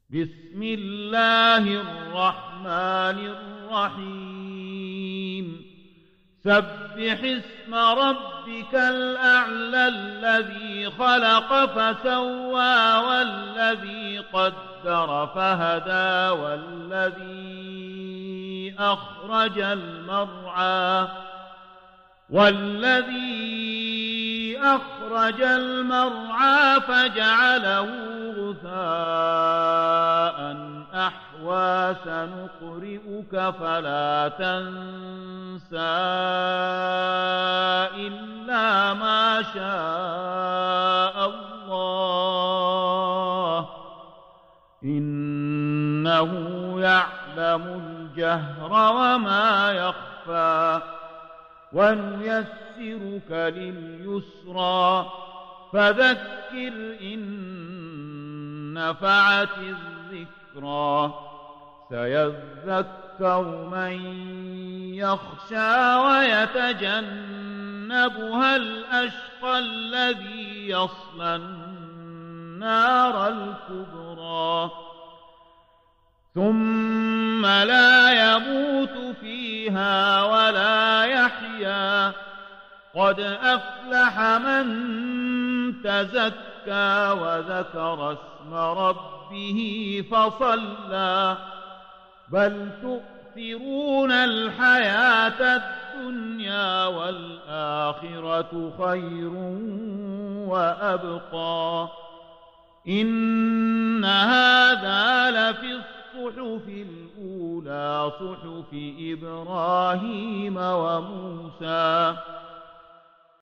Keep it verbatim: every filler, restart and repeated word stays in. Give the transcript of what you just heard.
بسم الله الرحمن الرحيم سبح اسم ربك الأعلى الذي خلق فسوى والذي قدر فهدى والذي أخرج المرعى والذي أخرج المرعى فجعله غثاء أحوى سنقرئك فلا تنسى إلا ما شاء الله إنه يعلم الجهر وما يخفى ونيسرك لليسرى فذكر إن نفعت الذكرى سيذكر من يخشى ويتجنبها الأشقى الذي يصلى النار الكبرى ثم لا يموت فيها ولا يحيا قد أفلح من تزكى وذكر اسم ربه فصلى بل تؤثرون الحياة الدنيا والآخرة خير وأبقى إن هذا لفي الصحف الأولى صحف إبراهيم وموسى